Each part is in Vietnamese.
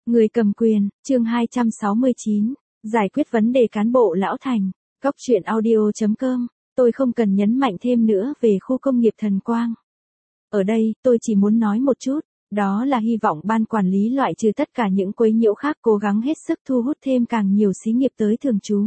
Người cầm quyền, chương 269, giải quyết vấn đề cán bộ lão thành, góc truyện audio.com, tôi không cần nhấn mạnh thêm nữa về khu công nghiệp Thần Quang. Ở đây, tôi chỉ muốn nói một chút, đó là hy vọng ban quản lý loại trừ tất cả những quấy nhiễu khác cố gắng hết sức thu hút thêm càng nhiều xí nghiệp tới thường trú.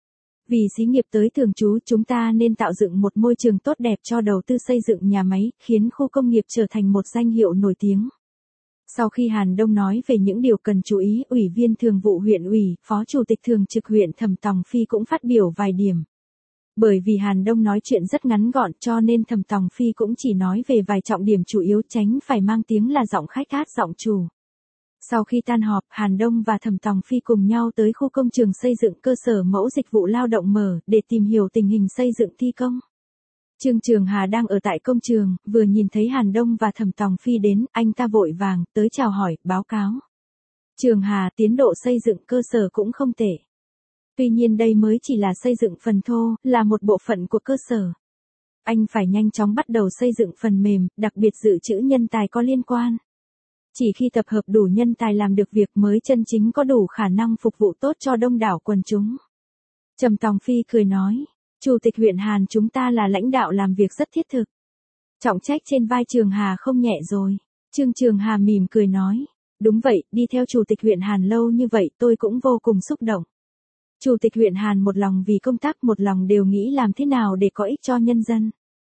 Vì xí nghiệp tới thường trú chúng ta nên tạo dựng một môi trường tốt đẹp cho đầu tư xây dựng nhà máy, khiến khu công nghiệp trở thành một danh hiệu nổi tiếng. Sau khi Hàn Đông nói về những điều cần chú ý, Ủy viên Thường vụ huyện ủy, Phó Chủ tịch Thường trực huyện Thẩm Tòng Phi cũng phát biểu vài điểm. Bởi vì Hàn Đông nói chuyện rất ngắn gọn cho nên Thẩm Tòng Phi cũng chỉ nói về vài trọng điểm chủ yếu, tránh phải mang tiếng là giọng khách hát giọng chủ. Sau khi tan họp, Hàn Đông và Thẩm Tòng Phi cùng nhau tới khu công trường xây dựng cơ sở mẫu dịch vụ lao động mở để tìm hiểu tình hình xây dựng thi công. Trương Trường Hà đang ở tại công trường, vừa nhìn thấy Hàn Đông và Thẩm Tòng Phi đến, anh ta vội vàng tới chào hỏi, báo cáo. Trường Hà, tiến độ xây dựng cơ sở cũng không tệ. Tuy nhiên đây mới chỉ là xây dựng phần thô, là một bộ phận của cơ sở. Anh phải nhanh chóng bắt đầu xây dựng phần mềm, đặc biệt dự trữ nhân tài có liên quan. Chỉ khi tập hợp đủ nhân tài làm được việc mới chân chính có đủ khả năng phục vụ tốt cho đông đảo quần chúng. Trầm Tòng Phi cười nói, Chủ tịch huyện Hàn chúng ta là lãnh đạo làm việc rất thiết thực. Trọng trách trên vai Trường Hà không nhẹ rồi. Trương Trường Hà mỉm cười nói, đúng vậy, đi theo Chủ tịch huyện Hàn lâu như vậy tôi cũng vô cùng xúc động. Chủ tịch huyện Hàn một lòng vì công tác, một lòng đều nghĩ làm thế nào để có ích cho nhân dân.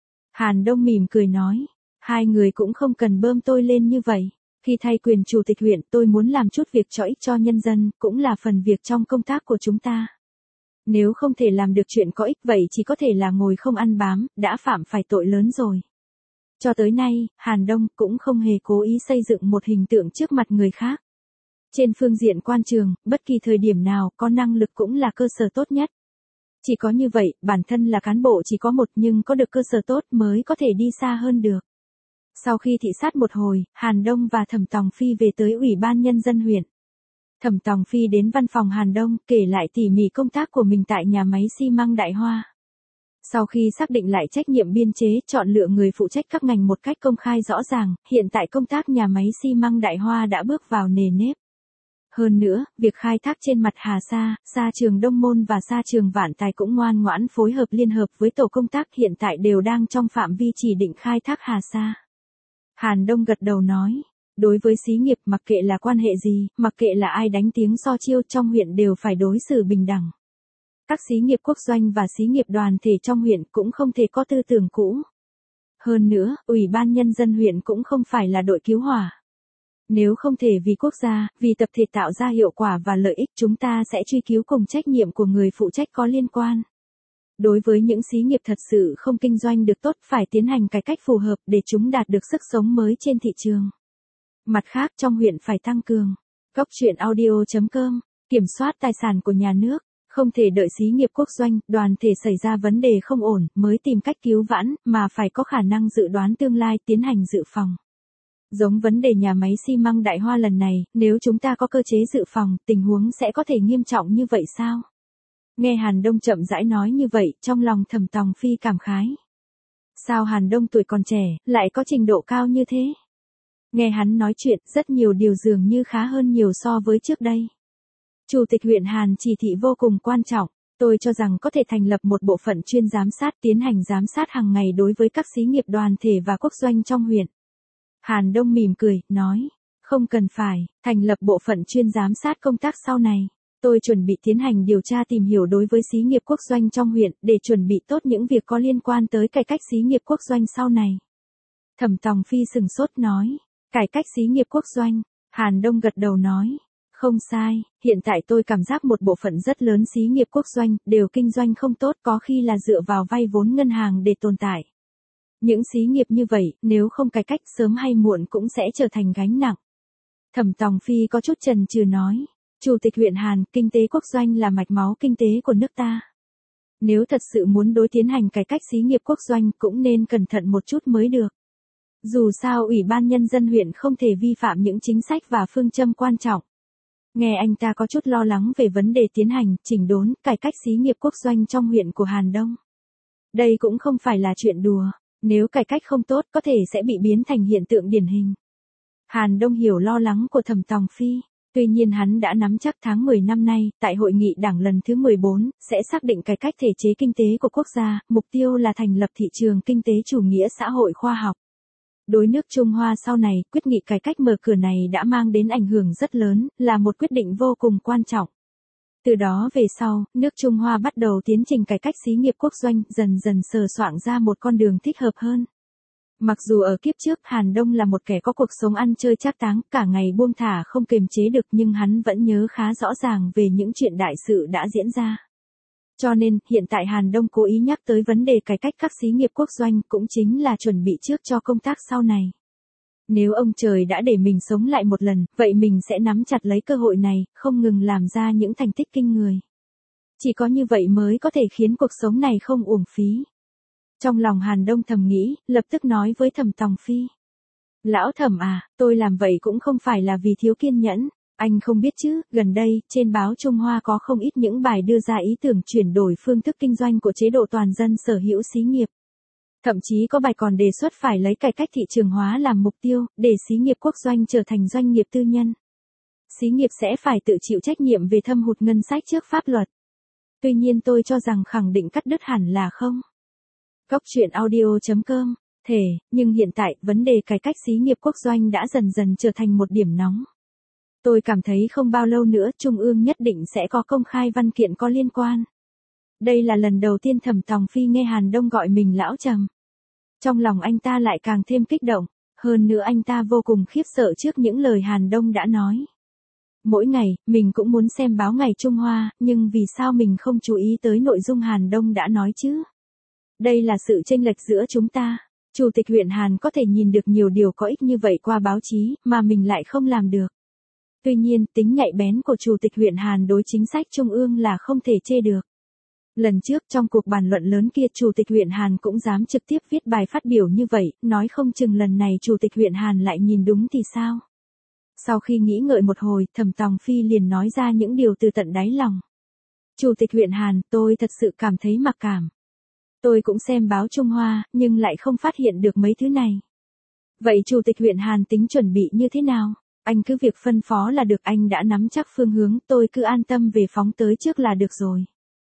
Hàn Đông mỉm cười nói, hai người cũng không cần bơm tôi lên như vậy. Khi thay quyền Chủ tịch huyện tôi muốn làm chút việc cho ích cho nhân dân, cũng là phần việc trong công tác của chúng ta. Nếu không thể làm được chuyện có ích vậy chỉ có thể là ngồi không ăn bám, đã phạm phải tội lớn rồi. Cho tới nay, Hàn Đông cũng không hề cố ý xây dựng một hình tượng trước mặt người khác. Trên phương diện quan trường, bất kỳ thời điểm nào có năng lực cũng là cơ sở tốt nhất. Chỉ có như vậy, bản thân là cán bộ chỉ có một nhưng có được cơ sở tốt mới có thể đi xa hơn được. Sau khi thị sát một hồi, Hàn Đông và Thẩm Tòng Phi về tới Ủy ban Nhân dân huyện. Thẩm Tòng Phi đến văn phòng Hàn Đông, kể lại tỉ mỉ công tác của mình tại nhà máy xi măng Đại Hoa. Sau khi xác định lại trách nhiệm biên chế, chọn lựa người phụ trách các ngành một cách công khai rõ ràng, hiện tại công tác nhà máy xi măng Đại Hoa đã bước vào nề nếp. Hơn nữa, việc khai thác trên mặt Hà Sa, Sa Trường Đông Môn và Sa Trường Vạn Tài cũng ngoan ngoãn phối hợp liên hợp với tổ công tác, hiện tại đều đang trong phạm vi chỉ định khai thác Hà Sa. Hàn Đông gật đầu nói, đối với xí nghiệp mặc kệ là quan hệ gì, mặc kệ là ai đánh tiếng so chiêu trong huyện đều phải đối xử bình đẳng. Các xí nghiệp quốc doanh và xí nghiệp đoàn thể trong huyện cũng không thể có tư tưởng cũ. Hơn nữa, Ủy ban Nhân dân huyện cũng không phải là đội cứu hỏa. Nếu không thể vì quốc gia, vì tập thể tạo ra hiệu quả và lợi ích chúng ta sẽ truy cứu cùng trách nhiệm của người phụ trách có liên quan. Đối với những xí nghiệp thật sự không kinh doanh được tốt phải tiến hành cải cách phù hợp để chúng đạt được sức sống mới trên thị trường. Mặt khác trong huyện phải tăng cường, góc truyện audio.com, kiểm soát tài sản của nhà nước, không thể đợi xí nghiệp quốc doanh, đoàn thể xảy ra vấn đề không ổn mới tìm cách cứu vãn, mà phải có khả năng dự đoán tương lai tiến hành dự phòng. Giống vấn đề nhà máy xi măng Đại Hoa lần này, nếu chúng ta có cơ chế dự phòng, tình huống sẽ có thể nghiêm trọng như vậy sao? Nghe Hàn Đông chậm rãi nói như vậy, trong lòng Thẩm Tòng Phi cảm khái. Sao Hàn Đông tuổi còn trẻ, lại có trình độ cao như thế? Nghe hắn nói chuyện, rất nhiều điều dường như khá hơn nhiều so với trước đây. Chủ tịch huyện Hàn chỉ thị vô cùng quan trọng, tôi cho rằng có thể thành lập một bộ phận chuyên giám sát, tiến hành giám sát hàng ngày đối với các xí nghiệp đoàn thể và quốc doanh trong huyện. Hàn Đông mỉm cười, nói, không cần phải, thành lập bộ phận chuyên giám sát công tác sau này. Tôi chuẩn bị tiến hành điều tra tìm hiểu đối với xí nghiệp quốc doanh trong huyện, để chuẩn bị tốt những việc có liên quan tới cải cách xí nghiệp quốc doanh sau này. Thẩm Tòng Phi sừng sốt nói, cải cách xí nghiệp quốc doanh, Hàn Đông gật đầu nói, không sai, hiện tại tôi cảm giác một bộ phận rất lớn xí nghiệp quốc doanh, đều kinh doanh không tốt, có khi là dựa vào vay vốn ngân hàng để tồn tại. Những xí nghiệp như vậy, nếu không cải cách sớm hay muộn cũng sẽ trở thành gánh nặng. Thẩm Tòng Phi có chút chần chừ nói, Chủ tịch huyện Hàn, kinh tế quốc doanh là mạch máu kinh tế của nước ta. Nếu thật sự muốn đối tiến hành cải cách xí nghiệp quốc doanh cũng nên cẩn thận một chút mới được. Dù sao Ủy ban Nhân dân huyện không thể vi phạm những chính sách và phương châm quan trọng. Nghe anh ta có chút lo lắng về vấn đề tiến hành, chỉnh đốn, cải cách xí nghiệp quốc doanh trong huyện của Hàn Đông. Đây cũng không phải là chuyện đùa. Nếu cải cách không tốt có thể sẽ bị biến thành hiện tượng điển hình. Hàn Đông hiểu lo lắng của Thẩm Tòng Phi. Tuy nhiên hắn đã nắm chắc tháng 10 năm nay, tại hội nghị đảng lần thứ 14, sẽ xác định cải cách thể chế kinh tế của quốc gia, mục tiêu là thành lập thị trường kinh tế chủ nghĩa xã hội khoa học. Đối nước Trung Hoa sau này, quyết nghị cải cách mở cửa này đã mang đến ảnh hưởng rất lớn, là một quyết định vô cùng quan trọng. Từ đó về sau, nước Trung Hoa bắt đầu tiến trình cải cách xí nghiệp quốc doanh, dần dần sờ soạng ra một con đường thích hợp hơn. Mặc dù ở kiếp trước Hàn Đông là một kẻ có cuộc sống ăn chơi trác táng, cả ngày buông thả không kiềm chế được, nhưng hắn vẫn nhớ khá rõ ràng về những chuyện đại sự đã diễn ra. Cho nên, hiện tại Hàn Đông cố ý nhắc tới vấn đề cải cách các xí nghiệp quốc doanh cũng chính là chuẩn bị trước cho công tác sau này. Nếu ông trời đã để mình sống lại một lần, vậy mình sẽ nắm chặt lấy cơ hội này, không ngừng làm ra những thành tích kinh người. Chỉ có như vậy mới có thể khiến cuộc sống này không uổng phí. Trong lòng Hàn Đông thầm nghĩ, lập tức nói với Thẩm Tòng Phi. Lão Thẩm à, tôi làm vậy cũng không phải là vì thiếu kiên nhẫn. Anh không biết chứ, gần đây, trên báo Trung Hoa có không ít những bài đưa ra ý tưởng chuyển đổi phương thức kinh doanh của chế độ toàn dân sở hữu xí nghiệp. Thậm chí có bài còn đề xuất phải lấy cải cách thị trường hóa làm mục tiêu, để xí nghiệp quốc doanh trở thành doanh nghiệp tư nhân. Xí nghiệp sẽ phải tự chịu trách nhiệm về thâm hụt ngân sách trước pháp luật. Tuy nhiên tôi cho rằng khẳng định cắt đứt hẳn là không. Góc truyện audio.com, nhưng hiện tại, vấn đề cải cách xí nghiệp quốc doanh đã dần dần trở thành một điểm nóng. Tôi cảm thấy không bao lâu nữa Trung ương nhất định sẽ có công khai văn kiện có liên quan. Đây là lần đầu tiên Thẩm Tòng Phi nghe Hàn Đông gọi mình lão Trầm. Trong lòng anh ta lại càng thêm kích động, hơn nữa anh ta vô cùng khiếp sợ trước những lời Hàn Đông đã nói. Mỗi ngày, mình cũng muốn xem báo Ngày Trung Hoa, nhưng vì sao mình không chú ý tới nội dung Hàn Đông đã nói chứ? Đây là sự chênh lệch giữa chúng ta. Chủ tịch huyện Hàn có thể nhìn được nhiều điều có ích như vậy qua báo chí, mà mình lại không làm được. Tuy nhiên, tính nhạy bén của Chủ tịch huyện Hàn đối chính sách Trung ương là không thể chê được. Lần trước trong cuộc bàn luận lớn kia Chủ tịch huyện Hàn cũng dám trực tiếp viết bài phát biểu như vậy, nói không chừng lần này Chủ tịch huyện Hàn lại nhìn đúng thì sao. Sau khi nghĩ ngợi một hồi, Thẩm Tòng Phi liền nói ra những điều từ tận đáy lòng. Chủ tịch huyện Hàn, tôi thật sự cảm thấy mặc cảm. Tôi cũng xem báo Trung Hoa, nhưng lại không phát hiện được mấy thứ này. Vậy Chủ tịch huyện Hàn tính chuẩn bị như thế nào? Anh cứ việc phân phó là được, anh đã nắm chắc phương hướng, tôi cứ an tâm về phóng tới trước là được rồi.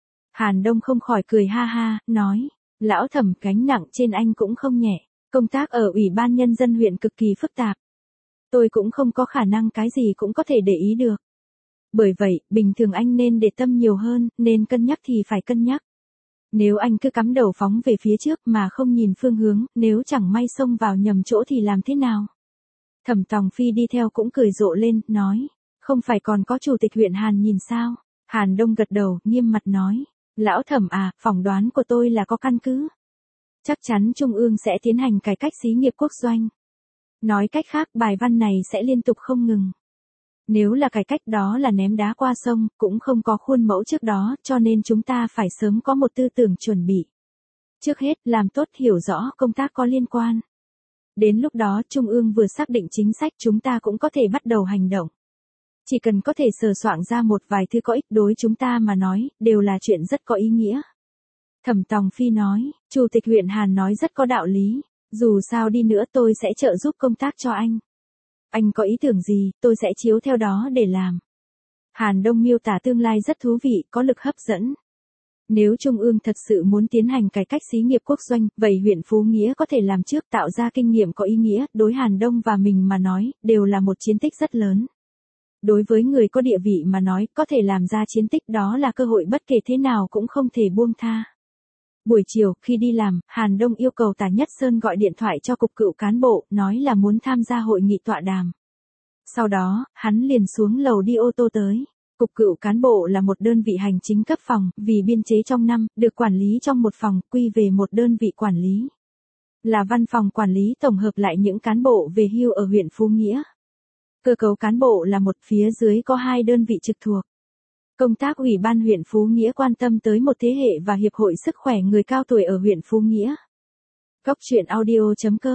Hàn Đông không khỏi cười ha ha, nói, lão Thẩm, gánh nặng trên anh cũng không nhẹ, công tác ở Ủy ban Nhân dân huyện cực kỳ phức tạp. Tôi cũng không có khả năng cái gì cũng có thể để ý được. Bởi vậy, bình thường anh nên để tâm nhiều hơn, nên cân nhắc thì phải cân nhắc. Nếu anh cứ cắm đầu phóng về phía trước mà không nhìn phương hướng, nếu chẳng may xông vào nhầm chỗ thì làm thế nào? Thẩm Tòng Phi đi theo cũng cười rộ lên, nói, không phải còn có Chủ tịch huyện Hàn nhìn sao? Hàn Đông gật đầu, nghiêm mặt nói, lão Thẩm à, phỏng đoán của tôi là có căn cứ. Chắc chắn Trung ương sẽ tiến hành cải cách xí nghiệp quốc doanh. Nói cách khác, bài văn này sẽ liên tục không ngừng. Nếu là cải cách đó là ném đá qua sông, cũng không có khuôn mẫu trước đó, cho nên chúng ta phải sớm có một tư tưởng chuẩn bị. Trước hết, làm tốt hiểu rõ công tác có liên quan. Đến lúc đó Trung ương vừa xác định chính sách chúng ta cũng có thể bắt đầu hành động. Chỉ cần có thể sờ soạng ra một vài thứ có ích đối chúng ta mà nói, đều là chuyện rất có ý nghĩa. Thẩm Tòng Phi nói, Chủ tịch huyện Hàn nói rất có đạo lý, dù sao đi nữa tôi sẽ trợ giúp công tác cho anh. Anh có ý tưởng gì, tôi sẽ chiếu theo đó để làm. Hàn Đông miêu tả tương lai rất thú vị, có lực hấp dẫn. Nếu Trung ương thật sự muốn tiến hành cải cách xí nghiệp quốc doanh, vậy huyện Phú Nghĩa có thể làm trước, tạo ra kinh nghiệm có ý nghĩa, đối Hàn Đông và mình mà nói, đều là một chiến tích rất lớn. Đối với người có địa vị mà nói, có thể làm ra chiến tích đó là cơ hội bất kể thế nào cũng không thể buông tha. Buổi chiều, khi đi làm, Hàn Đông yêu cầu Tả Nhất Sơn gọi điện thoại cho cục cựu cán bộ, nói là muốn tham gia hội nghị tọa đàm. Sau đó, hắn liền xuống lầu đi ô tô tới. Cục cựu cán bộ là một đơn vị hành chính cấp phòng, vì biên chế trong năm, được quản lý trong một phòng, quy về một đơn vị quản lý. Là văn phòng quản lý tổng hợp lại những cán bộ về hưu ở huyện Phú Nghĩa. Cơ cấu cán bộ là một, phía dưới có 2 đơn vị trực thuộc. Công tác Ủy ban huyện Phú Nghĩa quan tâm tới một thế hệ và Hiệp hội Sức khỏe người cao tuổi ở huyện Phú Nghĩa. Góc truyện audio.com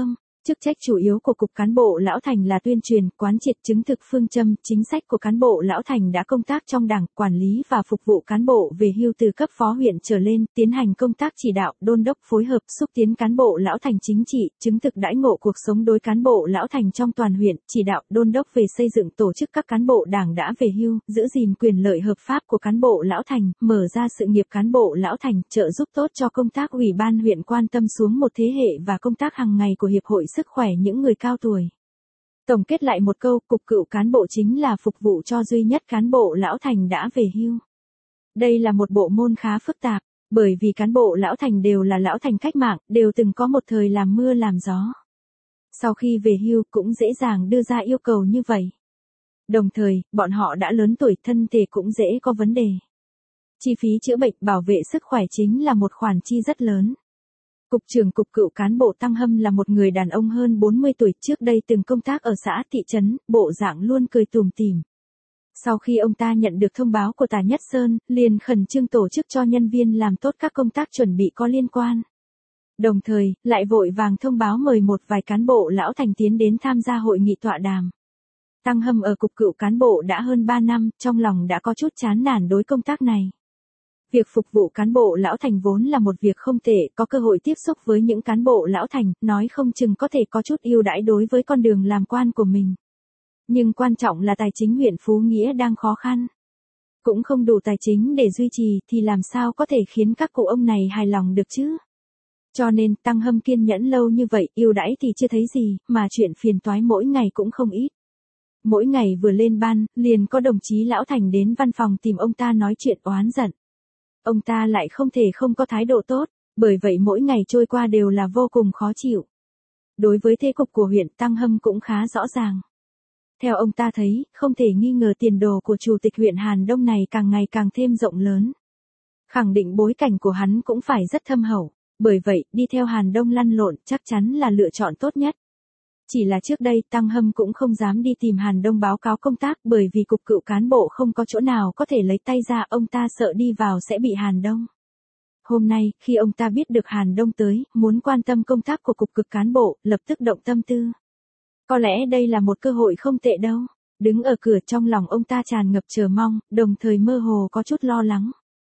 Chức trách chủ yếu của Cục Cán bộ Lão Thành là tuyên truyền, quán triệt chứng thực phương châm, chính sách của cán bộ Lão Thành đã công tác trong Đảng, quản lý và phục vụ cán bộ về hưu từ cấp phó huyện trở lên, tiến hành công tác chỉ đạo, đôn đốc phối hợp, xúc tiến cán bộ Lão Thành chính trị, chứng thực đãi ngộ cuộc sống đối cán bộ Lão Thành trong toàn huyện, chỉ đạo, đôn đốc về xây dựng tổ chức các cán bộ Đảng đã về hưu, giữ gìn quyền lợi hợp pháp của cán bộ Lão Thành, mở ra sự nghiệp cán bộ Lão Thành, trợ giúp tốt cho công tác ủy ban huyện quan tâm xuống một thế hệ và công tác hàng ngày của Hiệp hội Sức khỏe những người cao tuổi. Tổng kết lại một câu, Cục Cựu Cán bộ chính là phục vụ cho duy nhất cán bộ Lão Thành đã về hưu. Đây là một bộ môn khá phức tạp, bởi vì cán bộ Lão Thành đều là Lão Thành cách mạng, đều từng có một thời làm mưa làm gió. Sau khi về hưu cũng dễ dàng đưa ra yêu cầu như vậy. Đồng thời, bọn họ đã lớn tuổi, thân thể cũng dễ có vấn đề. Chi phí chữa bệnh, bảo vệ sức khỏe chính là một khoản chi rất lớn. Cục trưởng Cục Cựu Cán bộ Tăng Hâm là một người đàn ông hơn 40 tuổi, trước đây từng công tác ở xã thị trấn, bộ dạng luôn cười tủm tỉm. Sau khi ông ta nhận được thông báo của Tả Nhất Sơn, liền khẩn trương tổ chức cho nhân viên làm tốt các công tác chuẩn bị có liên quan. Đồng thời, lại vội vàng thông báo mời một vài cán bộ Lão Thành tiến đến tham gia hội nghị tọa đàm. Tăng Hâm ở Cục Cựu Cán bộ đã hơn 3 năm, trong lòng đã có chút chán nản đối công tác này. Việc phục vụ cán bộ Lão Thành vốn là một việc không tệ, có cơ hội tiếp xúc với những cán bộ Lão Thành, nói không chừng có thể có chút ưu đãi đối với con đường làm quan của mình. Nhưng quan trọng là tài chính huyện Phú Nghĩa đang khó khăn. Cũng không đủ tài chính để duy trì thì làm sao có thể khiến các cụ ông này hài lòng được chứ. Cho nên Tăng Hâm kiên nhẫn lâu như vậy, ưu đãi thì chưa thấy gì, mà chuyện phiền toái mỗi ngày cũng không ít. Mỗi ngày vừa lên ban, liền có đồng chí Lão Thành đến văn phòng tìm ông ta nói chuyện oán giận. Ông ta lại không thể không có thái độ tốt, bởi vậy mỗi ngày trôi qua đều là vô cùng khó chịu. Đối với thế cục của huyện, Tăng Hâm cũng khá rõ ràng. Theo ông ta thấy, không thể nghi ngờ tiền đồ của chủ tịch huyện Hàn Đông này càng ngày càng thêm rộng lớn. Khẳng định bối cảnh của hắn cũng phải rất thâm hậu, bởi vậy, đi theo Hàn Đông lăn lộn chắc chắn là lựa chọn tốt nhất. Chỉ là trước đây Tăng Hâm cũng không dám đi tìm Hàn Đông báo cáo công tác bởi vì Cục Cựu Cán bộ không có chỗ nào có thể lấy tay ra, ông ta sợ đi vào sẽ bị Hàn Đông. Hôm nay, khi ông ta biết được Hàn Đông tới, muốn quan tâm công tác của Cục Cựu Cán bộ, lập tức động tâm tư. Có lẽ đây là một cơ hội không tệ đâu. Đứng ở cửa trong lòng ông ta tràn ngập chờ mong, đồng thời mơ hồ có chút lo lắng.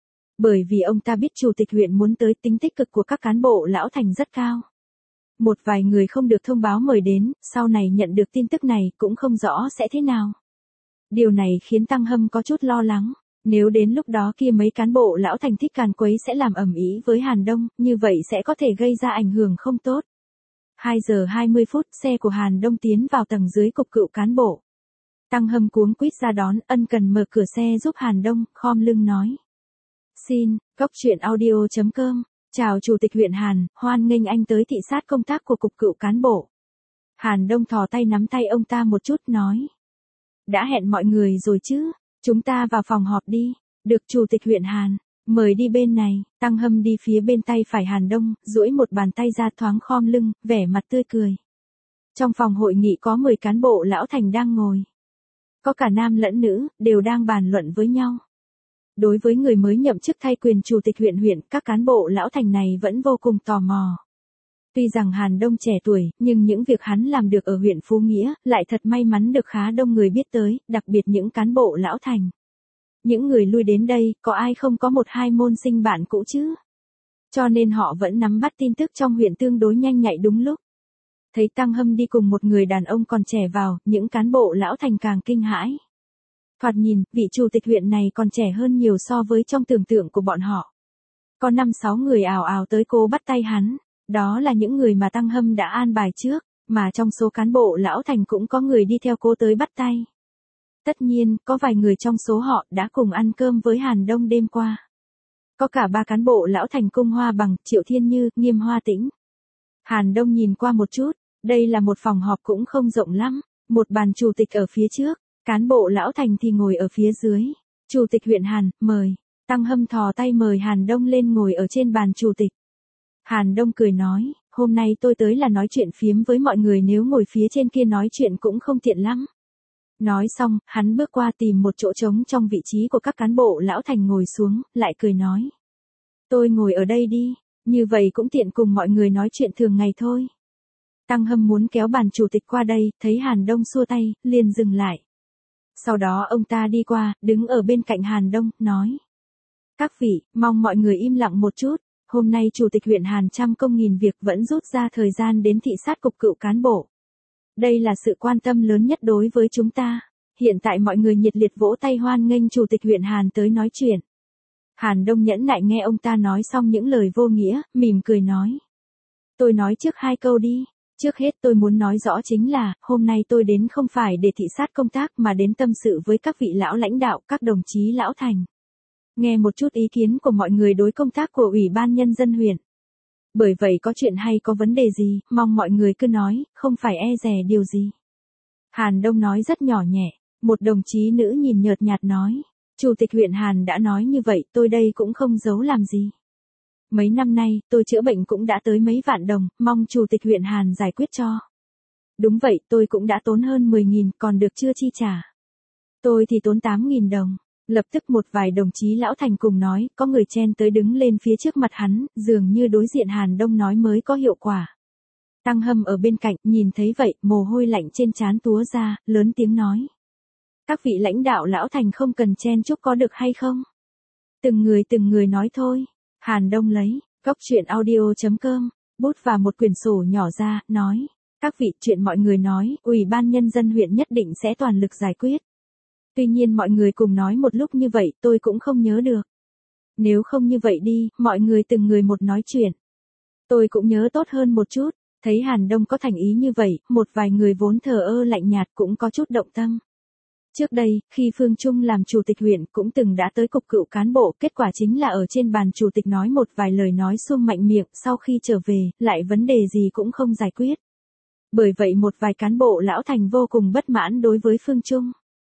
Bởi vì ông ta biết chủ tịch huyện muốn tới, tính tích cực của các cán bộ Lão Thành rất cao. Một vài người không được thông báo mời đến, sau này nhận được tin tức này cũng không rõ sẽ thế nào. Điều này khiến Tăng Hâm có chút lo lắng. Nếu đến lúc đó kia mấy cán bộ Lão Thành thích càn quấy sẽ làm ầm ĩ với Hàn Đông, như vậy sẽ có thể gây ra ảnh hưởng không tốt. 2 giờ 20 phút, xe của Hàn Đông tiến vào tầng dưới Cục Cựu Cán bộ. Tăng Hâm cuống quýt ra đón, ân cần mở cửa xe giúp Hàn Đông, khom lưng nói. Xin, coctruyện.audio.com. Chào Chủ tịch huyện Hàn, hoan nghênh anh tới thị sát công tác của Cục Cựu Cán bộ. Hàn Đông thò tay nắm tay ông ta một chút nói. Đã hẹn mọi người rồi chứ, chúng ta vào phòng họp đi. Được Chủ tịch huyện Hàn, mời đi bên này. Tăng Hâm đi phía bên tay phải Hàn Đông, duỗi một bàn tay ra thoáng khom lưng, vẻ mặt tươi cười. Trong phòng hội nghị có 10 cán bộ Lão Thành đang ngồi. Có cả nam lẫn nữ, đều đang bàn luận với nhau. Đối với người mới nhậm chức thay quyền chủ tịch huyện, các cán bộ Lão Thành này vẫn vô cùng tò mò. Tuy rằng Hàn Đông trẻ tuổi, nhưng những việc hắn làm được ở huyện Phú Nghĩa, lại thật may mắn được khá đông người biết tới, đặc biệt những cán bộ Lão Thành. Những người lui đến đây, có ai không có một hai môn sinh bạn cũ chứ? Cho nên họ vẫn nắm bắt tin tức trong huyện tương đối nhanh nhạy đúng lúc. Thấy Tăng Hâm đi cùng một người đàn ông còn trẻ vào, những cán bộ Lão Thành càng kinh hãi. Thoạt nhìn, vị chủ tịch huyện này còn trẻ hơn nhiều so với trong tưởng tượng của bọn họ. Có 5-6 người ào ào tới cố bắt tay hắn, đó là những người mà Tăng Hâm đã an bài trước, mà trong số cán bộ Lão Thành cũng có người đi theo cố tới bắt tay. Tất nhiên, có vài người trong số họ đã cùng ăn cơm với Hàn Đông đêm qua. Có cả 3 cán bộ Lão Thành Cung Hoa Bằng, Triệu Thiên Như, Nghiêm Hoa Tĩnh. Hàn Đông nhìn qua một chút, đây là một phòng họp cũng không rộng lắm, một bàn chủ tịch ở phía trước. Cán bộ Lão Thành thì ngồi ở phía dưới. Chủ tịch huyện Hàn, mời. Tăng Hâm thò tay mời Hàn Đông lên ngồi ở trên bàn chủ tịch. Hàn Đông cười nói, hôm nay tôi tới là nói chuyện phiếm với mọi người, nếu ngồi phía trên kia nói chuyện cũng không tiện lắm. Nói xong, hắn bước qua tìm một chỗ trống trong vị trí của các cán bộ Lão Thành ngồi xuống, lại cười nói. Tôi ngồi ở đây đi, như vậy cũng tiện cùng mọi người nói chuyện thường ngày thôi. Tăng Hâm muốn kéo bàn chủ tịch qua đây, thấy Hàn Đông xua tay, liền dừng lại. Sau đó ông ta đi qua, đứng ở bên cạnh Hàn Đông, nói. Các vị, mong mọi người im lặng một chút, hôm nay Chủ tịch huyện Hàn trăm công nghìn việc vẫn rút ra thời gian đến thị sát cục cựu cán bộ. Đây là sự quan tâm lớn nhất đối với chúng ta. Hiện tại mọi người nhiệt liệt vỗ tay hoan nghênh Chủ tịch huyện Hàn tới nói chuyện. Hàn Đông nhẫn nại nghe ông ta nói xong những lời vô nghĩa, mỉm cười nói. Tôi nói trước 2 câu đi. Trước hết tôi muốn nói rõ chính là, hôm nay tôi đến không phải để thị sát công tác mà đến tâm sự với các vị lão lãnh đạo, các đồng chí lão thành. Nghe một chút ý kiến của mọi người đối công tác của Ủy ban Nhân dân huyện. Bởi vậy có chuyện hay có vấn đề gì, mong mọi người cứ nói, không phải e dè điều gì. Hàn Đông nói rất nhỏ nhẹ, một đồng chí nữ nhìn nhợt nhạt nói. Chủ tịch huyện Hàn đã nói như vậy, tôi đây cũng không giấu làm gì. Mấy năm nay, tôi chữa bệnh cũng đã tới mấy vạn đồng, mong Chủ tịch huyện Hàn giải quyết cho. Đúng vậy, tôi cũng đã tốn hơn 10.000, còn được chưa chi trả. Tôi thì tốn 8.000 đồng. Lập tức một vài đồng chí lão thành cùng nói, có người chen tới đứng lên phía trước mặt hắn, dường như đối diện Hàn Đông nói mới có hiệu quả. Tăng Hâm ở bên cạnh, nhìn thấy vậy, mồ hôi lạnh trên trán túa ra, lớn tiếng nói. Các vị lãnh đạo lão thành không cần chen chúc có được hay không? Từng người nói thôi. Hàn Đông lấy, góc chuyện audio.com, bút và một quyển sổ nhỏ ra, nói. Các vị, chuyện mọi người nói, Ủy ban Nhân dân huyện nhất định sẽ toàn lực giải quyết. Tuy nhiên mọi người cùng nói một lúc như vậy tôi cũng không nhớ được. Nếu không như vậy đi, mọi người từng người một nói chuyện. Tôi cũng nhớ tốt hơn một chút, thấy Hàn Đông có thành ý như vậy, một vài người vốn thờ ơ lạnh nhạt cũng có chút động tâm. Trước đây, khi Phương Trung làm chủ tịch huyện cũng từng đã tới cục cựu cán bộ, kết quả chính là ở trên bàn chủ tịch nói một vài lời nói suông mạnh miệng, sau khi trở về, lại vấn đề gì cũng không giải quyết. Bởi vậy một vài cán bộ lão thành vô cùng bất mãn đối với Phương Trung.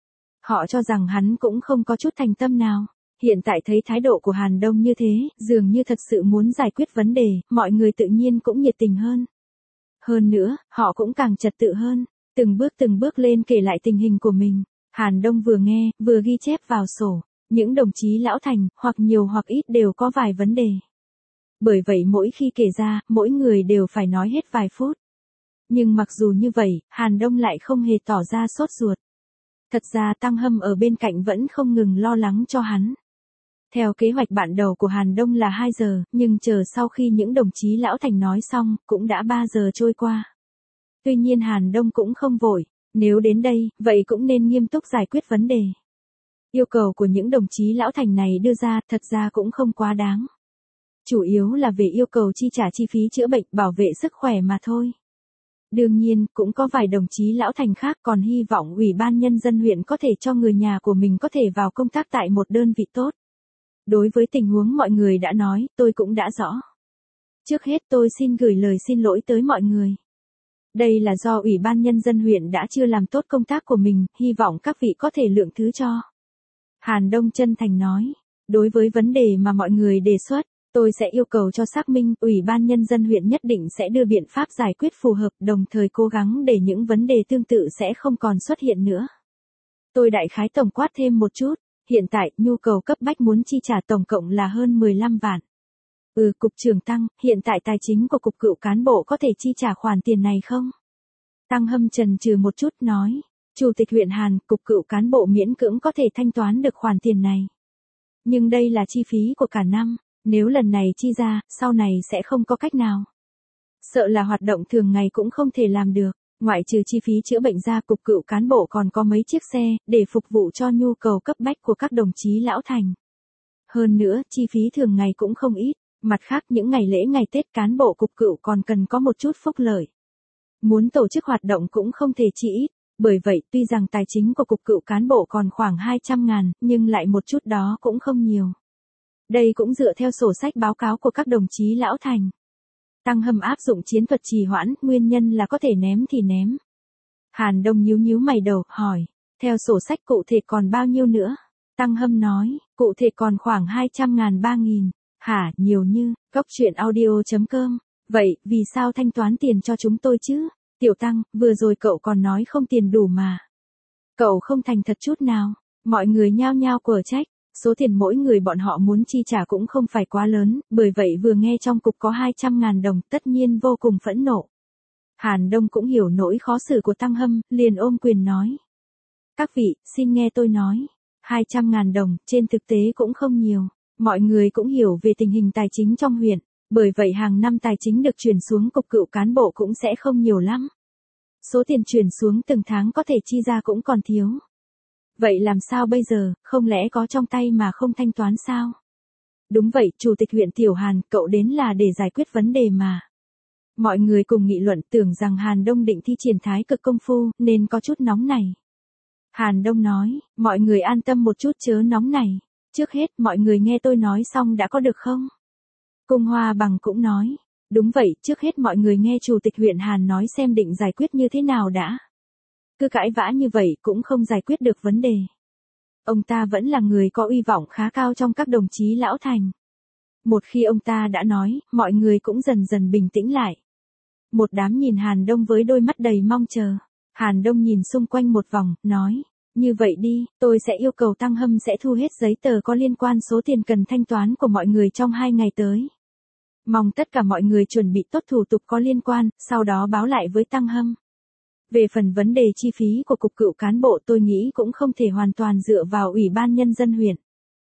Họ cho rằng hắn cũng không có chút thành tâm nào. Hiện tại thấy thái độ của Hàn Đông như thế, dường như thật sự muốn giải quyết vấn đề, mọi người tự nhiên cũng nhiệt tình hơn. Hơn nữa, họ cũng càng trật tự hơn, từng bước lên kể lại tình hình của mình. Hàn Đông vừa nghe, vừa ghi chép vào sổ. Những đồng chí lão thành, hoặc nhiều hoặc ít đều có vài vấn đề. Bởi vậy mỗi khi kể ra, mỗi người đều phải nói hết vài phút. Nhưng mặc dù như vậy, Hàn Đông lại không hề tỏ ra sốt ruột. Thật ra Tăng Hâm ở bên cạnh vẫn không ngừng lo lắng cho hắn. Theo kế hoạch ban đầu của Hàn Đông là 2 giờ, nhưng chờ sau khi những đồng chí lão thành nói xong, cũng đã 3 giờ trôi qua. Tuy nhiên Hàn Đông cũng không vội, nếu đến đây, vậy cũng nên nghiêm túc giải quyết vấn đề. Yêu cầu của những đồng chí lão thành này đưa ra thật ra cũng không quá đáng. Chủ yếu là về yêu cầu chi trả chi phí chữa bệnh bảo vệ sức khỏe mà thôi. Đương nhiên, cũng có vài đồng chí lão thành khác còn hy vọng Ủy ban Nhân dân huyện có thể cho người nhà của mình có thể vào công tác tại một đơn vị tốt. Đối với tình huống mọi người đã nói, tôi cũng đã rõ. Trước hết tôi xin gửi lời xin lỗi tới mọi người. Đây là do Ủy ban Nhân dân huyện đã chưa làm tốt công tác của mình, hy vọng các vị có thể lượng thứ cho. Hàn Đông chân thành nói, đối với vấn đề mà mọi người đề xuất, tôi sẽ yêu cầu cho xác minh, Ủy ban Nhân dân huyện nhất định sẽ đưa biện pháp giải quyết phù hợp, đồng thời cố gắng để những vấn đề tương tự sẽ không còn xuất hiện nữa. Tôi đại khái tổng quát thêm một chút, hiện tại, nhu cầu cấp bách muốn chi trả tổng cộng là hơn 15 vạn. Cục trưởng Tăng, hiện tại tài chính của cục cựu cán bộ có thể chi trả khoản tiền này không? Tăng Hâm chần chừ một chút nói, Chủ tịch huyện Hàn, cục cựu cán bộ miễn cưỡng có thể thanh toán được khoản tiền này. Nhưng đây là chi phí của cả năm. Nếu lần này chi ra, sau này sẽ không có cách nào. Sợ là hoạt động thường ngày cũng không thể làm được, ngoại trừ chi phí chữa bệnh ra cục cựu cán bộ còn có mấy chiếc xe, để phục vụ cho nhu cầu cấp bách của các đồng chí lão thành. Hơn nữa, chi phí thường ngày cũng không ít, mặt khác những ngày lễ ngày Tết cán bộ cục cựu còn cần có một chút phúc lợi. Muốn tổ chức hoạt động cũng không thể chi ít, bởi vậy tuy rằng tài chính của cục cựu cán bộ còn khoảng 200.000, nhưng lại một chút đó cũng không nhiều. Đây cũng dựa theo sổ sách báo cáo của các đồng chí lão thành. Tăng Hâm áp dụng chiến thuật trì hoãn, nguyên nhân là có thể ném thì ném. Hàn Đông nhíu mày đầu, hỏi, theo sổ sách cụ thể còn bao nhiêu nữa? Tăng Hâm nói, cụ thể còn khoảng 200.000 3.000. Hả, nhiều như, góc chuyện audio.com. Vậy, vì sao thanh toán tiền cho chúng tôi chứ? Tiểu Tăng, vừa rồi cậu còn nói không tiền đủ mà. Cậu không thành thật chút nào. Mọi người nhao nhao quở trách. Số tiền mỗi người bọn họ muốn chi trả cũng không phải quá lớn, bởi vậy vừa nghe trong cục có 200.000 đồng, tất nhiên vô cùng phẫn nộ. Hàn Đông cũng hiểu nỗi khó xử của Tăng Hâm, liền ôm quyền nói. Các vị, xin nghe tôi nói. 200.000 đồng, trên thực tế cũng không nhiều. Mọi người cũng hiểu về tình hình tài chính trong huyện. Bởi vậy hàng năm tài chính được chuyển xuống cục cựu cán bộ cũng sẽ không nhiều lắm. Số tiền chuyển xuống từng tháng có thể chi ra cũng còn thiếu. Vậy làm sao bây giờ, không lẽ có trong tay mà không thanh toán sao? Đúng vậy, Chủ tịch huyện Tiểu Hàn, cậu đến là để giải quyết vấn đề mà. Mọi người cùng nghị luận tưởng rằng Hàn Đông định thi triển thái cực công phu, nên có chút nóng này. Hàn Đông nói, mọi người an tâm một chút chớ nóng này. Trước hết, mọi người nghe tôi nói xong đã có được không? Cung Hoa Bằng cũng nói, đúng vậy, trước hết mọi người nghe Chủ tịch huyện Hàn nói xem định giải quyết như thế nào đã. Cứ cãi vã như vậy cũng không giải quyết được vấn đề. Ông ta vẫn là người có uy vọng khá cao trong các đồng chí lão thành. Một khi ông ta đã nói, mọi người cũng dần dần bình tĩnh lại. Một đám nhìn Hàn Đông với đôi mắt đầy mong chờ. Hàn Đông nhìn xung quanh một vòng, nói, như vậy đi, tôi sẽ yêu cầu Tăng Hâm sẽ thu hết giấy tờ có liên quan số tiền cần thanh toán của mọi người trong 2 ngày tới. Mong tất cả mọi người chuẩn bị tốt thủ tục có liên quan, sau đó báo lại với Tăng Hâm. Về phần vấn đề chi phí của cục cựu cán bộ tôi nghĩ cũng không thể hoàn toàn dựa vào Ủy ban Nhân dân huyện.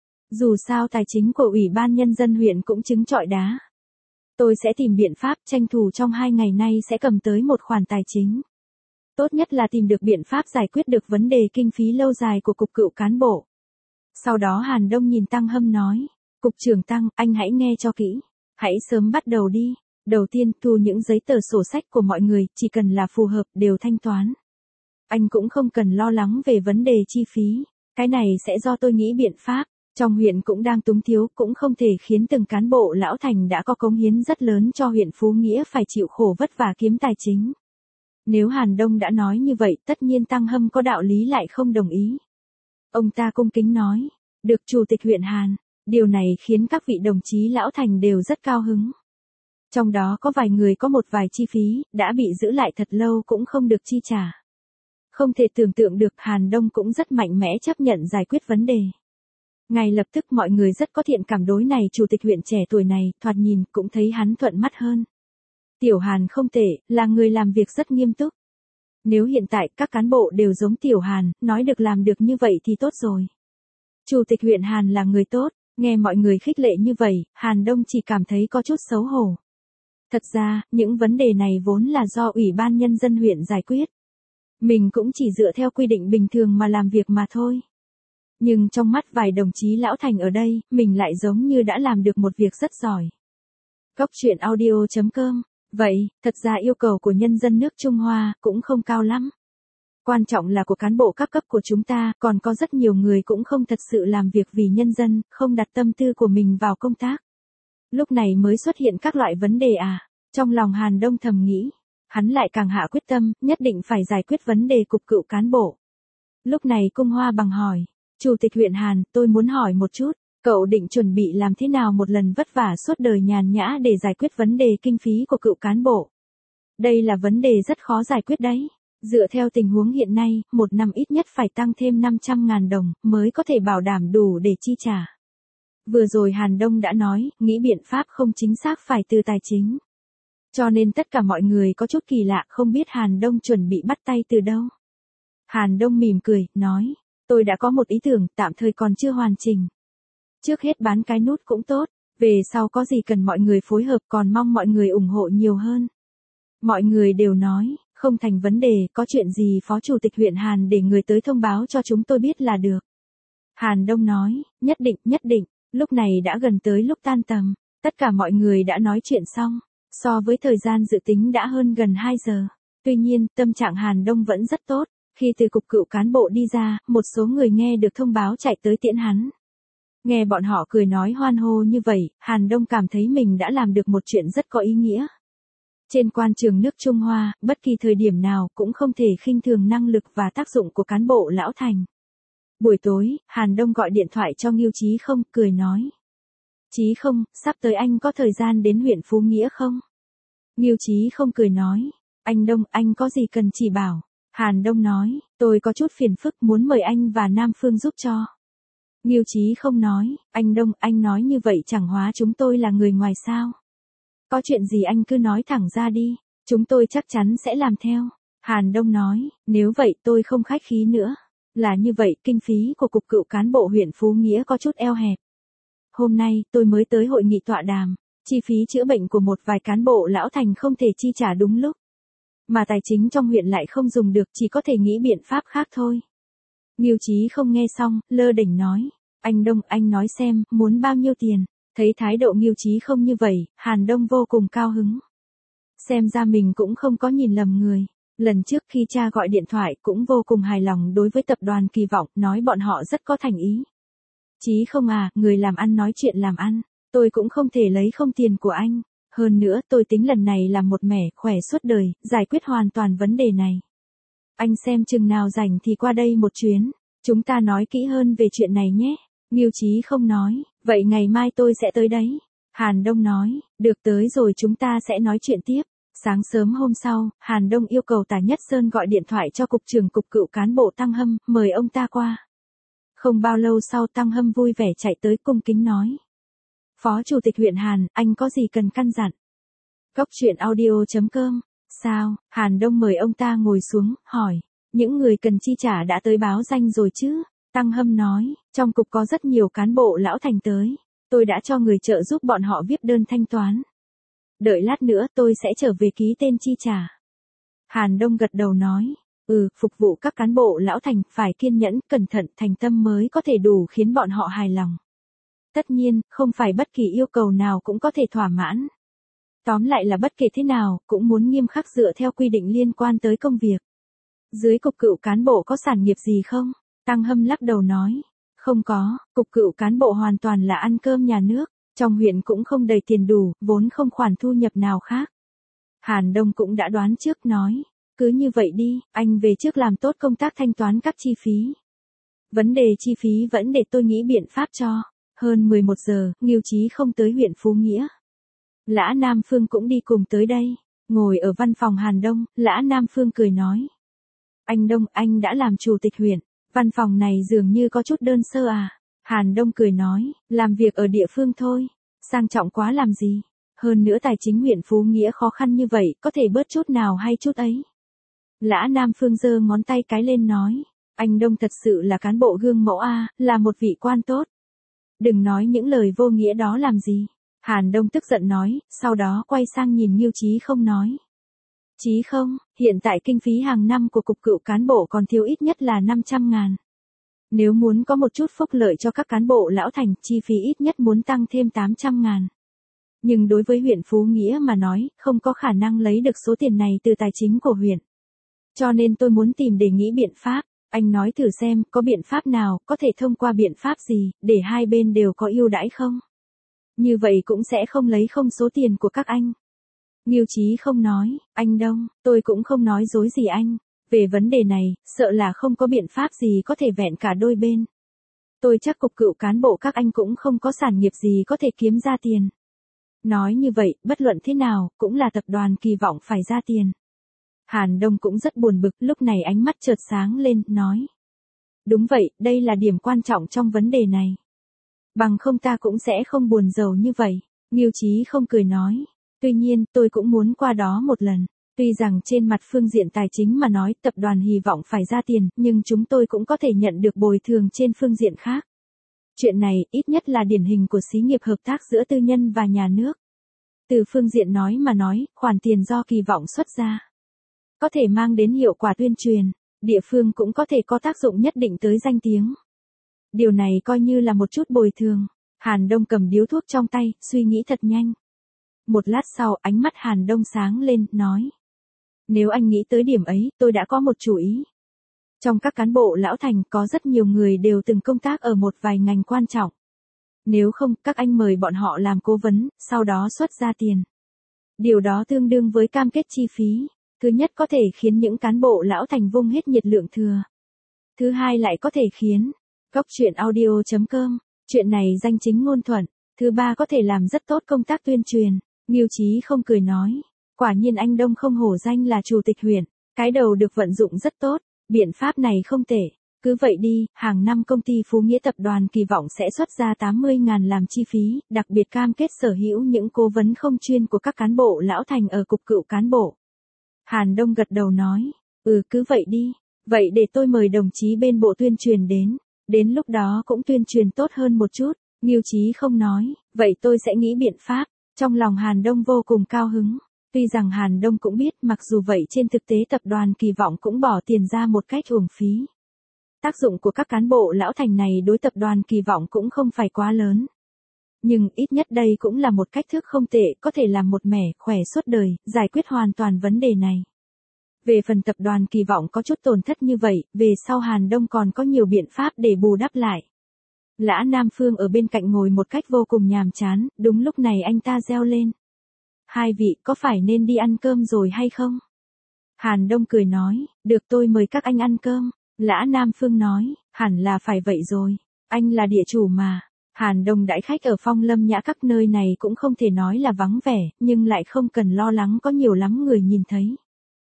Dù sao tài chính của Ủy ban Nhân dân huyện cũng trứng trọi đá. Tôi sẽ tìm biện pháp tranh thủ trong 2 ngày nay sẽ cầm tới một khoản tài chính. Tốt nhất là tìm được biện pháp giải quyết được vấn đề kinh phí lâu dài của cục cựu cán bộ. Sau đó Hàn Đông nhìn Tăng Hâm nói, Cục trưởng Tăng, anh hãy nghe cho kỹ. Hãy sớm bắt đầu đi. Đầu tiên, thu những giấy tờ sổ sách của mọi người, chỉ cần là phù hợp, đều thanh toán. Anh cũng không cần lo lắng về vấn đề chi phí. Cái này sẽ do tôi nghĩ biện pháp. Trong huyện cũng đang túng thiếu, cũng không thể khiến từng cán bộ lão thành đã có cống hiến rất lớn cho huyện Phú Nghĩa phải chịu khổ vất vả kiếm tài chính. Nếu Hàn Đông đã nói như vậy, tất nhiên Tăng Hâm có đạo lý lại không đồng ý. Ông ta cung kính nói, được Chủ tịch huyện Hàn, điều này khiến các vị đồng chí lão thành đều rất cao hứng. Trong đó có vài người có một vài chi phí, đã bị giữ lại thật lâu cũng không được chi trả. Không thể tưởng tượng được Hàn Đông cũng rất mạnh mẽ chấp nhận giải quyết vấn đề. Ngay lập tức mọi người rất có thiện cảm đối này Chủ tịch huyện trẻ tuổi này, thoạt nhìn cũng thấy hắn thuận mắt hơn. Tiểu Hàn không tệ, là người làm việc rất nghiêm túc. Nếu hiện tại các cán bộ đều giống Tiểu Hàn, nói được làm được như vậy thì tốt rồi. Chủ tịch huyện Hàn là người tốt, nghe mọi người khích lệ như vậy, Hàn Đông chỉ cảm thấy có chút xấu hổ. Thật ra, những vấn đề này vốn là do Ủy ban Nhân dân huyện giải quyết. Mình cũng chỉ dựa theo quy định bình thường mà làm việc mà thôi. Nhưng trong mắt vài đồng chí lão thành ở đây, mình lại giống như đã làm được một việc rất giỏi. Góc truyện audio.com. Vậy, thật ra yêu cầu của nhân dân nước Trung Hoa cũng không cao lắm. Quan trọng là của cán bộ các cấp của chúng ta, còn có rất nhiều người cũng không thật sự làm việc vì nhân dân, không đặt tâm tư của mình vào công tác. Lúc này mới xuất hiện các loại vấn đề à. Trong lòng Hàn Đông thầm nghĩ, hắn lại càng hạ quyết tâm, nhất định phải giải quyết vấn đề cục cựu cán bộ. Lúc này Cung Hoa Bằng hỏi, Chủ tịch huyện Hàn, tôi muốn hỏi một chút, cậu định chuẩn bị làm thế nào một lần vất vả suốt đời nhàn nhã để giải quyết vấn đề kinh phí của cựu cán bộ? Đây là vấn đề rất khó giải quyết đấy. Dựa theo tình huống hiện nay, một năm ít nhất phải tăng thêm 500.000 đồng, mới có thể bảo đảm đủ để chi trả. Vừa rồi Hàn Đông đã nói, nghĩ biện pháp không chính xác phải từ tài chính. Cho nên tất cả mọi người có chút kỳ lạ, không biết Hàn Đông chuẩn bị bắt tay từ đâu. Hàn Đông mỉm cười, nói, tôi đã có một ý tưởng, tạm thời còn chưa hoàn chỉnh. Trước hết bán cái nút cũng tốt, về sau có gì cần mọi người phối hợp, còn mong mọi người ủng hộ nhiều hơn. Mọi người đều nói, không thành vấn đề, có chuyện gì Phó Chủ tịch huyện Hàn để người tới thông báo cho chúng tôi biết là được. Hàn Đông nói, nhất định, lúc này đã gần tới lúc tan tầm, tất cả mọi người đã nói chuyện xong, so với thời gian dự tính đã hơn gần 2 giờ. Tuy nhiên, tâm trạng Hàn Đông vẫn rất tốt, khi từ cục cựu cán bộ đi ra, một số người nghe được thông báo chạy tới tiễn hắn. Nghe bọn họ cười nói hoan hô như vậy, Hàn Đông cảm thấy mình đã làm được một chuyện rất có ý nghĩa. Trên quan trường nước Trung Hoa, bất kỳ thời điểm nào cũng không thể khinh thường năng lực và tác dụng của cán bộ lão thành. Buổi tối, Hàn Đông gọi điện thoại cho Ngưu Chí Không, cười nói. Chí Không, sắp tới anh có thời gian đến huyện Phú Nghĩa không? Ngưu Chí Không cười nói. Anh Đông, anh có gì cần chỉ bảo? Hàn Đông nói, tôi có chút phiền phức muốn mời anh và Nam Phương giúp cho. Ngưu Chí Không nói, anh Đông, anh nói như vậy chẳng hóa chúng tôi là người ngoài sao? Có chuyện gì anh cứ nói thẳng ra đi. Chúng tôi chắc chắn sẽ làm theo. Hàn Đông nói, nếu vậy tôi không khách khí nữa. Là như vậy, kinh phí của Cục Cựu Cán bộ huyện Phú Nghĩa có chút eo hẹp. Hôm nay, tôi mới tới hội nghị tọa đàm. Chi phí chữa bệnh của một vài cán bộ lão thành không thể chi trả đúng lúc. Mà tài chính trong huyện lại không dùng được, chỉ có thể nghĩ biện pháp khác thôi. Ngưu Chí không nghe xong, lơ đễnh nói. Anh Đông, anh nói xem, muốn bao nhiêu tiền? Thấy thái độ Ngưu Chí không như vậy, Hàn Đông vô cùng cao hứng. Xem ra mình cũng không có nhìn lầm người. Lần trước khi cha gọi điện thoại cũng vô cùng hài lòng đối với tập đoàn Kỳ Vọng, nói bọn họ rất có thành ý. Chí không à, người làm ăn nói chuyện làm ăn, tôi cũng không thể lấy không tiền của anh. Hơn nữa tôi tính lần này làm một mẻ khỏe suốt đời, giải quyết hoàn toàn vấn đề này. Anh xem chừng nào rảnh thì qua đây một chuyến, chúng ta nói kỹ hơn về chuyện này nhé. Ngưu Chí không nói, vậy ngày mai tôi sẽ tới đấy. Hàn Đông nói, được tới rồi chúng ta sẽ nói chuyện tiếp. Sáng sớm hôm sau, Hàn Đông yêu cầu Tả Nhất Sơn gọi điện thoại cho Cục trưởng Cục Cựu Cán bộ Tăng Hâm, mời ông ta qua. Không bao lâu sau Tăng Hâm vui vẻ chạy tới cung kính nói. Phó Chủ tịch huyện Hàn, anh có gì cần căn dặn? Cốc truyện audio.com. Sao? Hàn Đông mời ông ta ngồi xuống, hỏi. Những người cần chi trả đã tới báo danh rồi chứ? Tăng Hâm nói, trong cục có rất nhiều cán bộ lão thành tới. Tôi đã cho người trợ giúp bọn họ viết đơn thanh toán. Đợi lát nữa tôi sẽ trở về ký tên chi trả. Hàn Đông gật đầu nói, phục vụ các cán bộ lão thành phải kiên nhẫn, cẩn thận, thành tâm mới có thể đủ khiến bọn họ hài lòng. Tất nhiên, không phải bất kỳ yêu cầu nào cũng có thể thỏa mãn. Tóm lại là bất kể thế nào, cũng muốn nghiêm khắc dựa theo quy định liên quan tới công việc. Dưới Cục Cựu Cán bộ có sản nghiệp gì không? Tăng Hâm lắc đầu nói, không có, Cục Cựu Cán bộ hoàn toàn là ăn cơm nhà nước. Trong huyện cũng không đầy tiền đủ, vốn không khoản thu nhập nào khác. Hàn Đông cũng đã đoán trước nói, cứ như vậy đi, anh về trước làm tốt công tác thanh toán các chi phí. Vấn đề chi phí vẫn để tôi nghĩ biện pháp cho. Hơn 11 giờ, Ngưu Chí không tới huyện Phú Nghĩa. Lã Nam Phương cũng đi cùng tới đây. Ngồi ở văn phòng Hàn Đông, Lã Nam Phương cười nói. Anh Đông, anh đã làm chủ tịch huyện, văn phòng này dường như có chút đơn sơ à. Hàn Đông cười nói, làm việc ở địa phương thôi, sang trọng quá làm gì. Hơn nữa tài chính huyện Phú Nghĩa khó khăn như vậy, có thể bớt chút nào hay chút ấy. Lã Nam Phương giơ ngón tay cái lên nói, anh Đông thật sự là cán bộ gương mẫu a, là một vị quan tốt. Đừng nói những lời vô nghĩa đó làm gì. Hàn Đông tức giận nói, sau đó quay sang nhìn Ngưu Chí không nói. Chí không, hiện tại kinh phí hàng năm của Cục Cựu Cán bộ còn thiếu ít nhất là 500.000. Nếu muốn có một chút phúc lợi cho các cán bộ lão thành, chi phí ít nhất muốn tăng thêm 800.000. Nhưng đối với huyện Phú Nghĩa mà nói, không có khả năng lấy được số tiền này từ tài chính của huyện. Cho nên tôi muốn tìm để nghĩ biện pháp. Anh nói thử xem, có biện pháp nào, có thể thông qua biện pháp gì, để hai bên đều có ưu đãi không? Như vậy cũng sẽ không lấy không số tiền của các anh. Ngưu Chí không nói, anh Đông, tôi cũng không nói dối gì anh. Về vấn đề này, sợ là không có biện pháp gì có thể vẹn cả đôi bên. Tôi chắc Cục Cựu Cán bộ các anh cũng không có sản nghiệp gì có thể kiếm ra tiền. Nói như vậy, bất luận thế nào, cũng là tập đoàn Kỳ Vọng phải ra tiền. Hàn Đông cũng rất buồn bực, lúc này ánh mắt chợt sáng lên, nói. Đúng vậy, đây là điểm quan trọng trong vấn đề này. Bằng không ta cũng sẽ không buồn rầu như vậy. Ngưu Chí không cười nói. Tuy nhiên, tôi cũng muốn qua đó một lần. Tuy rằng trên mặt phương diện tài chính mà nói tập đoàn hy vọng phải ra tiền, nhưng chúng tôi cũng có thể nhận được bồi thường trên phương diện khác. Chuyện này ít nhất là điển hình của xí nghiệp hợp tác giữa tư nhân và nhà nước. Từ phương diện nói mà nói, khoản tiền do Kỳ Vọng xuất ra có thể mang đến hiệu quả tuyên truyền, địa phương cũng có thể có tác dụng nhất định tới danh tiếng. Điều này coi như là một chút bồi thường. Hàn Đông cầm điếu thuốc trong tay, suy nghĩ thật nhanh. Một lát sau, ánh mắt Hàn Đông sáng lên, nói. Nếu anh nghĩ tới điểm ấy, tôi đã có một chủ ý. Trong các cán bộ lão thành có rất nhiều người đều từng công tác ở một vài ngành quan trọng. Nếu không, các anh mời bọn họ làm cố vấn, sau đó xuất ra tiền. Điều đó tương đương với cam kết chi phí. Thứ nhất có thể khiến những cán bộ lão thành vung hết nhiệt lượng thừa. Thứ hai lại có thể khiến Cốc truyện audio.com, chuyện này danh chính ngôn thuận. Thứ ba có thể làm rất tốt công tác tuyên truyền. Ngưu Chí không cười nói. Quả nhiên anh Đông không hổ danh là chủ tịch huyện. Cái đầu được vận dụng rất tốt. Biện pháp này không tệ. Cứ vậy đi, hàng năm công ty Phú Nghĩa tập đoàn Kỳ Vọng sẽ xuất ra 80.000 làm chi phí, đặc biệt cam kết sở hữu những cố vấn không chuyên của các cán bộ lão thành ở Cục Cựu Cán bộ. Hàn Đông gật đầu nói, cứ vậy đi, vậy để tôi mời đồng chí bên bộ tuyên truyền đến lúc đó cũng tuyên truyền tốt hơn một chút. Ngưu Chí không nói, vậy tôi sẽ nghĩ biện pháp. Trong lòng Hàn Đông vô cùng cao hứng. Tuy rằng Hàn Đông cũng biết mặc dù vậy trên thực tế tập đoàn Kỳ Vọng cũng bỏ tiền ra một cách uổng phí. Tác dụng của các cán bộ lão thành này đối tập đoàn Kỳ Vọng cũng không phải quá lớn. Nhưng ít nhất đây cũng là một cách thức không tệ có thể làm một mẻ khỏe suốt đời, giải quyết hoàn toàn vấn đề này. Về phần tập đoàn Kỳ Vọng có chút tổn thất như vậy, về sau Hàn Đông còn có nhiều biện pháp để bù đắp lại. Lã Nam Phương ở bên cạnh ngồi một cách vô cùng nhàm chán, đúng lúc này anh ta reo lên. Hai vị có phải nên đi ăn cơm rồi hay không? Hàn Đông cười nói, được tôi mời các anh ăn cơm. Lã Nam Phương nói, hẳn là phải vậy rồi, anh là địa chủ mà. Hàn Đông đãi khách ở Phong Lâm Nhã các nơi này cũng không thể nói là vắng vẻ, nhưng lại không cần lo lắng có nhiều lắm người nhìn thấy.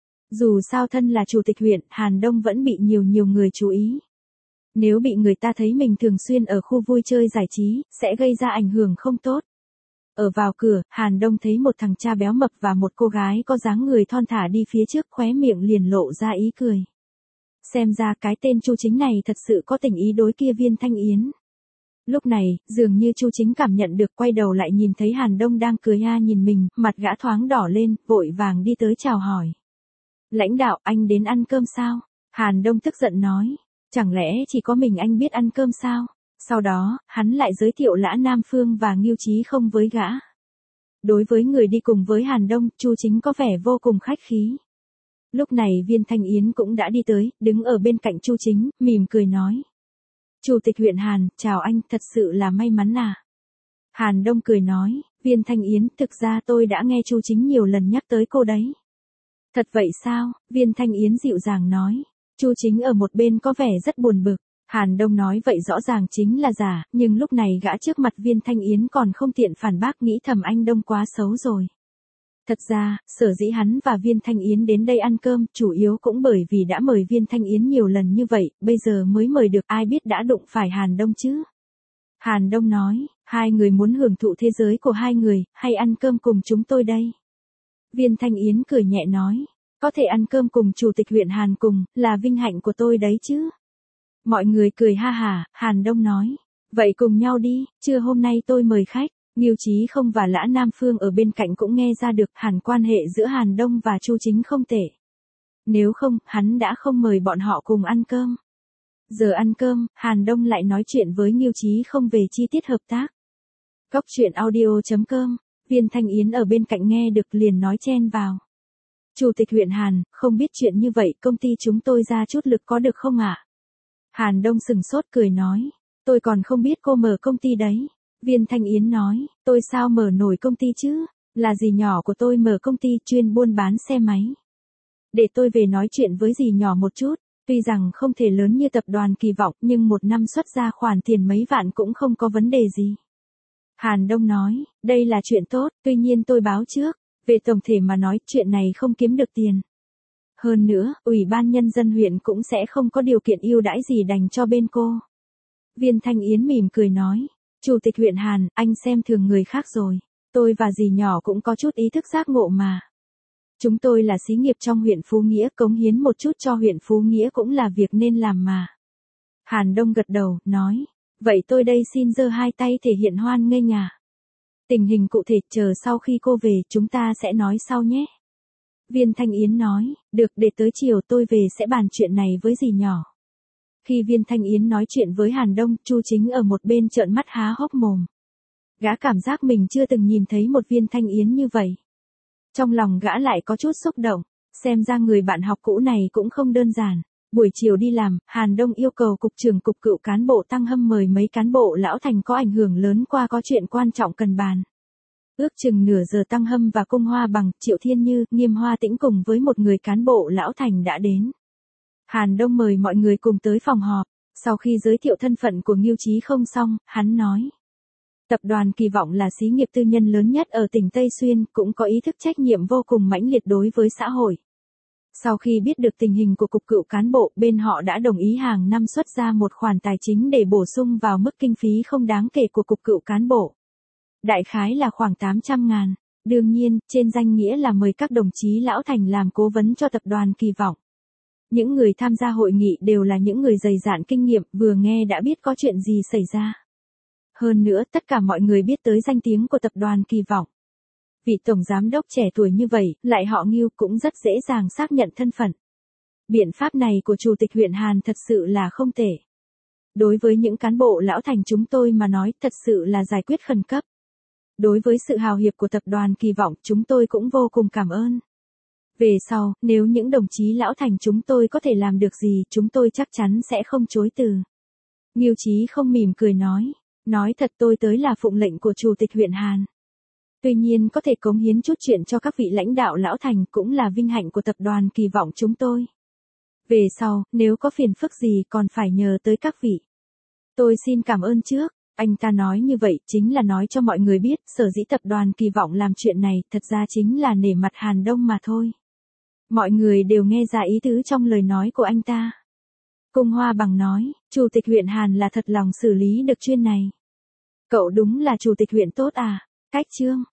Dù sao thân là chủ tịch huyện, Hàn Đông vẫn bị nhiều người chú ý. Nếu bị người ta thấy mình thường xuyên ở khu vui chơi giải trí, sẽ gây ra ảnh hưởng không tốt. Ở vào cửa, Hàn Đông thấy một thằng cha béo mập và một cô gái có dáng người thon thả đi phía trước, khóe miệng liền lộ ra ý cười. Xem ra cái tên Chu Chính này thật sự có tình ý đối kia Viên Thanh Yến. Lúc này, dường như Chu Chính cảm nhận được, quay đầu lại nhìn thấy Hàn Đông đang cười nhìn mình, mặt gã thoáng đỏ lên, vội vàng đi tới chào hỏi. Lãnh đạo, anh đến ăn cơm sao? Hàn Đông tức giận nói. Chẳng lẽ chỉ có mình anh biết ăn cơm sao? Sau đó, hắn lại giới thiệu Lã Nam Phương và Ngưu Chí không với gã. Đối với người đi cùng với Hàn Đông, Chu Chính có vẻ vô cùng khách khí. Lúc này Viên Thanh Yến cũng đã đi tới, đứng ở bên cạnh Chu Chính, mỉm cười nói. Chủ tịch huyện Hàn, chào anh, thật sự là may mắn à. Hàn Đông cười nói, Viên Thanh Yến, thực ra tôi đã nghe Chu Chính nhiều lần nhắc tới cô đấy. Thật vậy sao? Viên Thanh Yến dịu dàng nói. Chu Chính ở một bên có vẻ rất buồn bực. Hàn Đông nói vậy rõ ràng chính là giả, nhưng lúc này gã trước mặt Viên Thanh Yến còn không tiện phản bác, nghĩ thầm anh Đông quá xấu rồi. Thật ra, sở dĩ hắn và Viên Thanh Yến đến đây ăn cơm, chủ yếu cũng bởi vì đã mời Viên Thanh Yến nhiều lần như vậy, bây giờ mới mời được, ai biết đã đụng phải Hàn Đông chứ. Hàn Đông nói, hai người muốn hưởng thụ thế giới của hai người, hay ăn cơm cùng chúng tôi đây? Viên Thanh Yến cười nhẹ nói, có thể ăn cơm cùng chủ tịch huyện Hàn cùng, là vinh hạnh của tôi đấy chứ. Mọi người cười ha hả, Hàn Đông nói, vậy cùng nhau đi, trưa hôm nay tôi mời khách. Ngưu Chí không và Lã Nam Phương ở bên cạnh cũng nghe ra được hẳn quan hệ giữa Hàn Đông và Chu Chính không tệ. Nếu không, hắn đã không mời bọn họ cùng ăn cơm. Giờ ăn cơm, Hàn Đông lại nói chuyện với Ngưu Chí không về chi tiết hợp tác. Góc truyện audio.com, Viên Thanh Yến ở bên cạnh nghe được liền nói chen vào. Chủ tịch huyện Hàn, không biết chuyện như vậy, công ty chúng tôi ra chút lực có được không ạ? Hàn Đông sừng sốt cười nói, tôi còn không biết cô mở công ty đấy. Viên Thanh Yến nói, tôi sao mở nổi công ty chứ, là dì nhỏ của tôi mở công ty chuyên buôn bán xe máy. Để tôi về nói chuyện với dì nhỏ một chút, tuy rằng không thể lớn như tập đoàn Kỳ Vọng nhưng một năm xuất ra khoản tiền mấy vạn cũng không có vấn đề gì. Hàn Đông nói, đây là chuyện tốt, tuy nhiên tôi báo trước, về tổng thể mà nói chuyện này không kiếm được tiền. Hơn nữa, Ủy ban Nhân dân huyện cũng sẽ không có điều kiện ưu đãi gì dành cho bên cô. Viên Thanh Yến mỉm cười nói. Chủ tịch huyện Hàn, anh xem thường người khác rồi. Tôi và dì nhỏ cũng có chút ý thức giác ngộ mà. Chúng tôi là xí nghiệp trong huyện Phú Nghĩa, cống hiến một chút cho huyện Phú Nghĩa cũng là việc nên làm mà. Hàn Đông gật đầu, nói. Vậy tôi đây xin giơ hai tay thể hiện hoan nghênh à. Tình hình cụ thể chờ sau khi cô về chúng ta sẽ nói sau nhé. Viên Thanh Yến nói, được, để tới chiều tôi về sẽ bàn chuyện này với dì nhỏ. Khi Viên Thanh Yến nói chuyện với Hàn Đông, Chu Chính ở một bên trợn mắt há hốc mồm. Gã cảm giác mình chưa từng nhìn thấy một Viên Thanh Yến như vậy. Trong lòng gã lại có chút xúc động, xem ra người bạn học cũ này cũng không đơn giản. Buổi chiều đi làm, Hàn Đông yêu cầu cục trưởng cục cựu cán bộ Tăng Hâm mời mấy cán bộ lão thành có ảnh hưởng lớn qua có chuyện quan trọng cần bàn. Ước chừng nửa giờ Tăng Hâm và Cung Hoa Bằng, Triệu Thiên Như, Nghiêm Hoa Tĩnh cùng với một người cán bộ lão thành đã đến. Hàn Đông mời mọi người cùng tới phòng họp, sau khi giới thiệu thân phận của Ngưu Chí không xong, hắn nói. Tập đoàn Kỳ Vọng là xí nghiệp tư nhân lớn nhất ở tỉnh Tây Xuyên, cũng có ý thức trách nhiệm vô cùng mãnh liệt đối với xã hội. Sau khi biết được tình hình của cục cựu cán bộ, bên họ đã đồng ý hàng năm xuất ra một khoản tài chính để bổ sung vào mức kinh phí không đáng kể của cục cựu cán bộ. Đại khái là khoảng 800.000. Đương nhiên, trên danh nghĩa là mời các đồng chí lão thành làm cố vấn cho tập đoàn Kỳ Vọng. Những người tham gia hội nghị đều là những người dày dạn kinh nghiệm, vừa nghe đã biết có chuyện gì xảy ra. Hơn nữa, tất cả mọi người biết tới danh tiếng của tập đoàn Kỳ Vọng. Vị tổng giám đốc trẻ tuổi như vậy, lại họ Ngưu cũng rất dễ dàng xác nhận thân phận. Biện pháp này của Chủ tịch huyện Hàn thật sự là không tệ. Đối với những cán bộ lão thành chúng tôi mà nói, thật sự là giải quyết khẩn cấp. Đối với sự hào hiệp của tập đoàn Kỳ Vọng, chúng tôi cũng vô cùng cảm ơn. Về sau, nếu những đồng chí lão thành chúng tôi có thể làm được gì, chúng tôi chắc chắn sẽ không chối từ. Ngưu Chí không mỉm cười nói thật tôi tới là phụng lệnh của Chủ tịch huyện Hàn. Tuy nhiên có thể cống hiến chút chuyện cho các vị lãnh đạo lão thành cũng là vinh hạnh của tập đoàn Kỳ Vọng chúng tôi. Về sau, nếu có phiền phức gì còn phải nhờ tới các vị. Tôi xin cảm ơn trước. Anh ta nói như vậy chính là nói cho mọi người biết sở dĩ tập đoàn Kỳ Vọng làm chuyện này thật ra chính là nể mặt Hàn Đông mà thôi. Mọi người đều nghe ra ý tứ trong lời nói của anh ta. Cung Hoa Bằng nói, Chủ tịch huyện Hàn là thật lòng xử lý được chuyện này. Cậu đúng là Chủ tịch huyện tốt à, Cách Trương.